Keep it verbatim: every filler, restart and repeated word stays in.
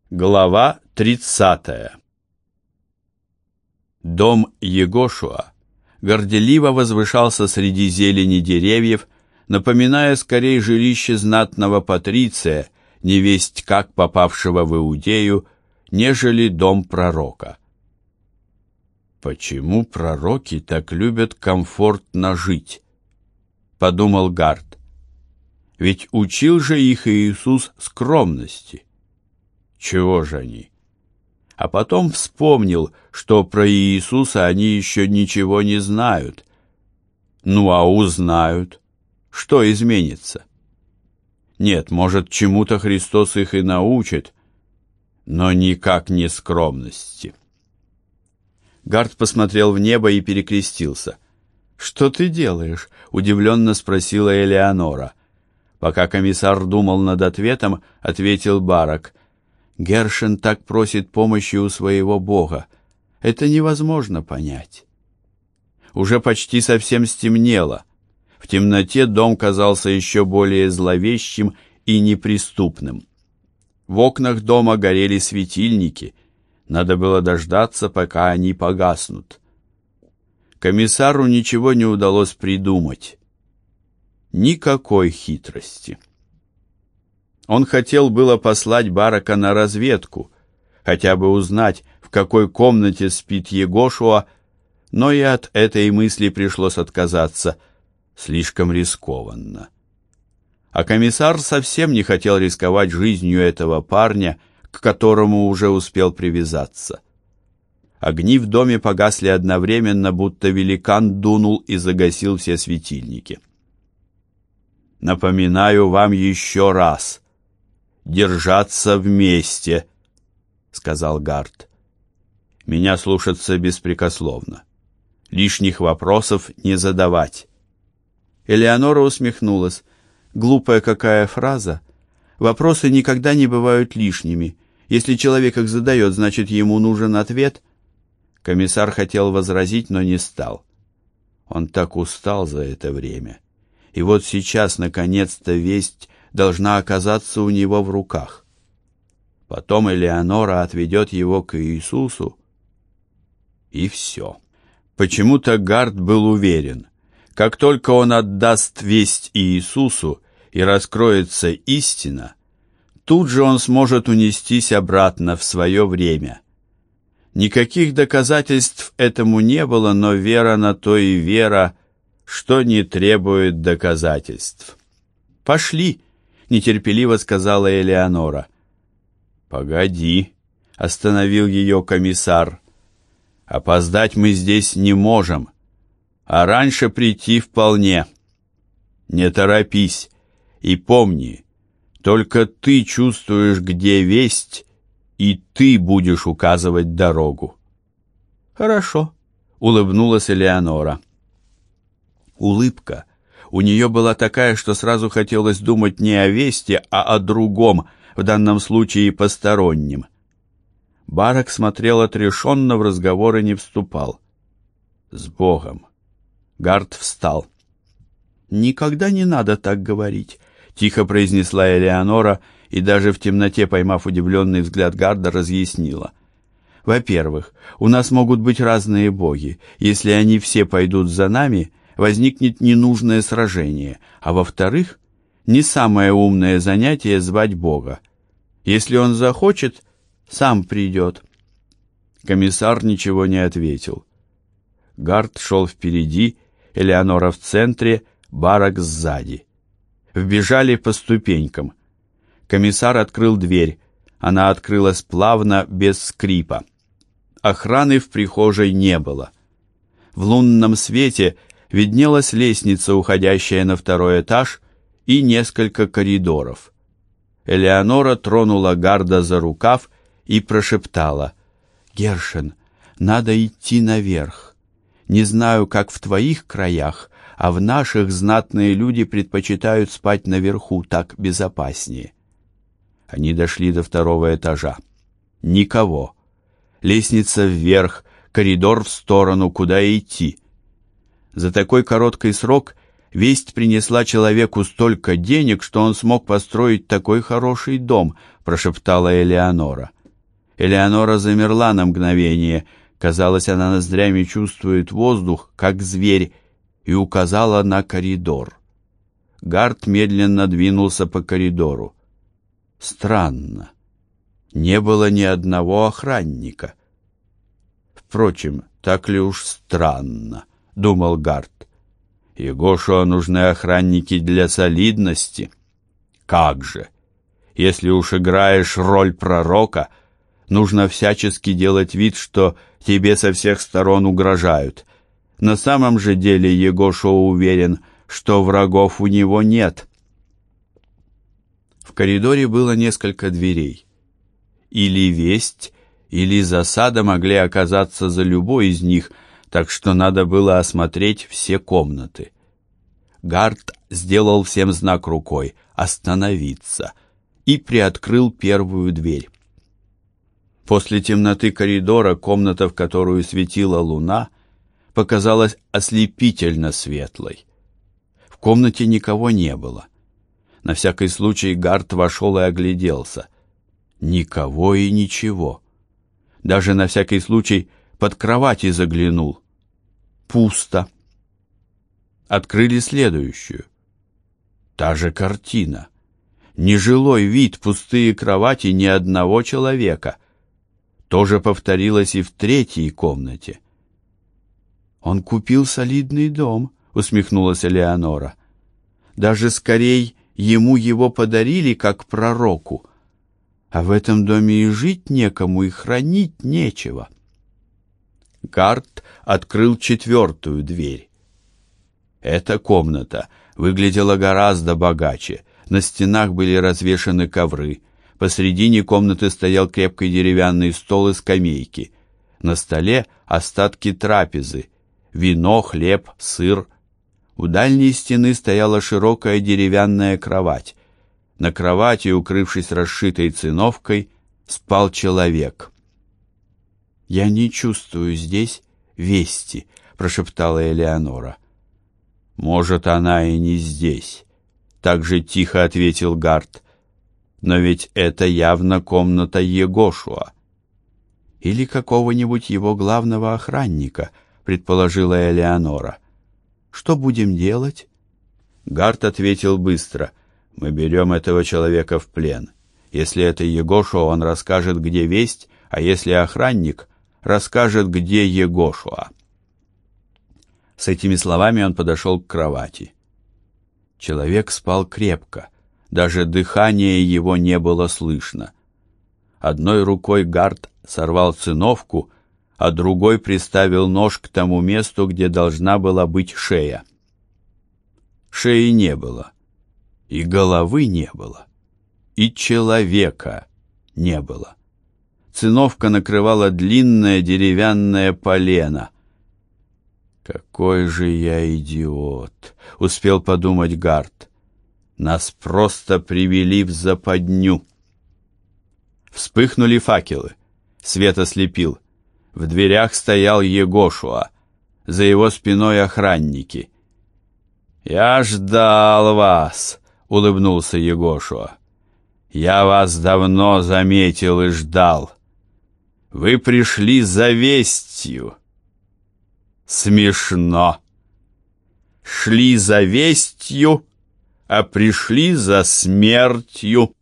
Глава тридцатая. Дом Егошуа горделиво возвышался среди зелени деревьев, напоминая скорее жилище знатного патриция, невесть как попавшего в Иудею, нежели дом пророка. «Почему пророки так любят комфортно жить?» — подумал Гард. «Ведь учил же их Иисус скромности. Чего же они?» А потом вспомнил, что про Иисуса они еще ничего не знают. Ну а узнают, что изменится? Нет, может, чему-то Христос их и научит, но никак не скромности. Гард посмотрел в небо и перекрестился. «Что ты делаешь?» — удивленно спросила Элеонора. Пока комиссар думал над ответом, ответил Барак: «Гершен так просит помощи у своего Бога. Это невозможно понять». Уже почти совсем стемнело. В темноте дом казался еще более зловещим и неприступным. В окнах дома горели светильники. Надо было дождаться, пока они погаснут. Комиссару ничего не удалось придумать. Никакой хитрости. Он хотел было послать Барака на разведку, хотя бы узнать, в какой комнате спит Егошуа, но и от этой мысли пришлось отказаться. Слишком рискованно. А комиссар совсем не хотел рисковать жизнью этого парня, к которому уже успел привязаться. Огни в доме погасли одновременно, будто великан дунул и загасил все светильники. «Напоминаю вам еще раз. Держаться вместе», — сказал Гард. «Меня слушаться беспрекословно. Лишних вопросов не задавать». Элеонора усмехнулась. «Глупая какая фраза. Вопросы никогда не бывают лишними. Если человек их задает, значит, ему нужен ответ». Комиссар хотел возразить, но не стал. Он так устал за это время. И вот сейчас, наконец-то, весть должна оказаться у него в руках. Потом Элеонора отведет его к Иисусу, и все. Почему-то Гард был уверен, как только он отдаст весть Иисусу и раскроется истина, тут же он сможет унестись обратно в свое время. Никаких доказательств этому не было, но вера на то и вера, что не требует доказательств. «Пошли!» — нетерпеливо сказала Элеонора. «Погоди», — остановил ее комиссар. «Опоздать мы здесь не можем, а раньше прийти вполне. Не торопись и помни, только ты чувствуешь, где весть, и ты будешь указывать дорогу». «Хорошо», — улыбнулась Элеонора. Улыбка у нее была такая, что сразу хотелось думать не о вести, а о другом, в данном случае постороннем. Барак смотрел отрешенно, в разговоры не вступал. «С Богом!» Гард встал. «Никогда не надо так говорить», — тихо произнесла Элеонора, и даже в темноте, поймав удивленный взгляд Гарда, разъяснила. «Во-первых, у нас могут быть разные боги. Если они все пойдут за нами, возникнет ненужное сражение, а во-вторых, не самое умное занятие звать Бога. Если он захочет, сам придет». Комиссар ничего не ответил. Гард шел впереди, Элеонора в центре, Барак сзади. Вбежали по ступенькам. Комиссар открыл дверь. Она открылась плавно, без скрипа. Охраны в прихожей не было. В лунном свете виднелась лестница, уходящая на второй этаж, и несколько коридоров. Элеонора тронула Гарда за рукав и прошептала: «Гершен, надо идти наверх. Не знаю, как в твоих краях, а в наших знатные люди предпочитают спать наверху, так безопаснее». Они дошли до второго этажа. Никого. Лестница вверх, коридор в сторону, куда идти. За такой короткий срок весть принесла человеку столько денег, что он смог построить такой хороший дом, прошептала Элеонора. Элеонора замерла на мгновение. Казалось, она ноздрями чувствует воздух, как зверь, и указала на коридор. Гарт медленно двинулся по коридору. Странно. Не было ни одного охранника. Впрочем, так ли уж странно, думал Гарт. Егошуа нужны охранники для солидности. Как же! Если уж играешь роль пророка, нужно всячески делать вид, что тебе со всех сторон угрожают. На самом же деле Егошуа уверен, что врагов у него нет. В коридоре было несколько дверей. Или весть, или засада могли оказаться за любой из них, так что надо было осмотреть все комнаты. Гарт сделал всем знак рукой «Остановиться» и приоткрыл первую дверь. После темноты коридора комната, в которую светила луна, показалась ослепительно светлой. В комнате никого не было. На всякий случай Гарт вошел и огляделся. Никого и ничего. Даже на всякий случай под кровати заглянул. Пусто. Открыли следующую. Та же картина. Нежилой вид, пустые кровати, ни одного человека. То же повторилось и в третьей комнате. «Он купил солидный дом», — усмехнулась Элеонора. «Даже скорей ему его подарили как пророку. А в этом доме и жить некому, и хранить нечего». Гарт открыл четвертую дверь. Эта комната выглядела гораздо богаче. На стенах были развешаны ковры. Посредине комнаты стоял крепкий деревянный стол и скамейки. На столе остатки трапезы: вино, хлеб, сыр. У дальней стены стояла широкая деревянная кровать. На кровати, укрывшись расшитой циновкой, спал человек. «Я не чувствую здесь вести», — прошептала Элеонора. «Может, она и не здесь», — так же тихо ответил Гарт. «Но ведь это явно комната Егошуа». «Или какого-нибудь его главного охранника», — предположила Элеонора. «Что будем делать?» Гарт ответил быстро. «Мы берем этого человека в плен. Если это Егошуа, он расскажет, где весть, а если охранник, расскажет, где Егошуа». С этими словами он подошел к кровати. Человек спал крепко, даже дыхания его не было слышно. Одной рукой Гарт сорвал циновку, а другой приставил нож к тому месту, где должна была быть шея. Шеи не было, и головы не было, и человека не было. Циновка накрывала длинное деревянное полено. «Какой же я идиот!» — успел подумать Гарт. «Нас просто привели в западню». Вспыхнули факелы. Свет ослепил. В дверях стоял Егошуа. За его спиной охранники. «Я ждал вас», — улыбнулся Егошуа. «Я вас давно заметил и ждал. Вы пришли за вестью». Смешно. Шли за вестью, а пришли за смертью.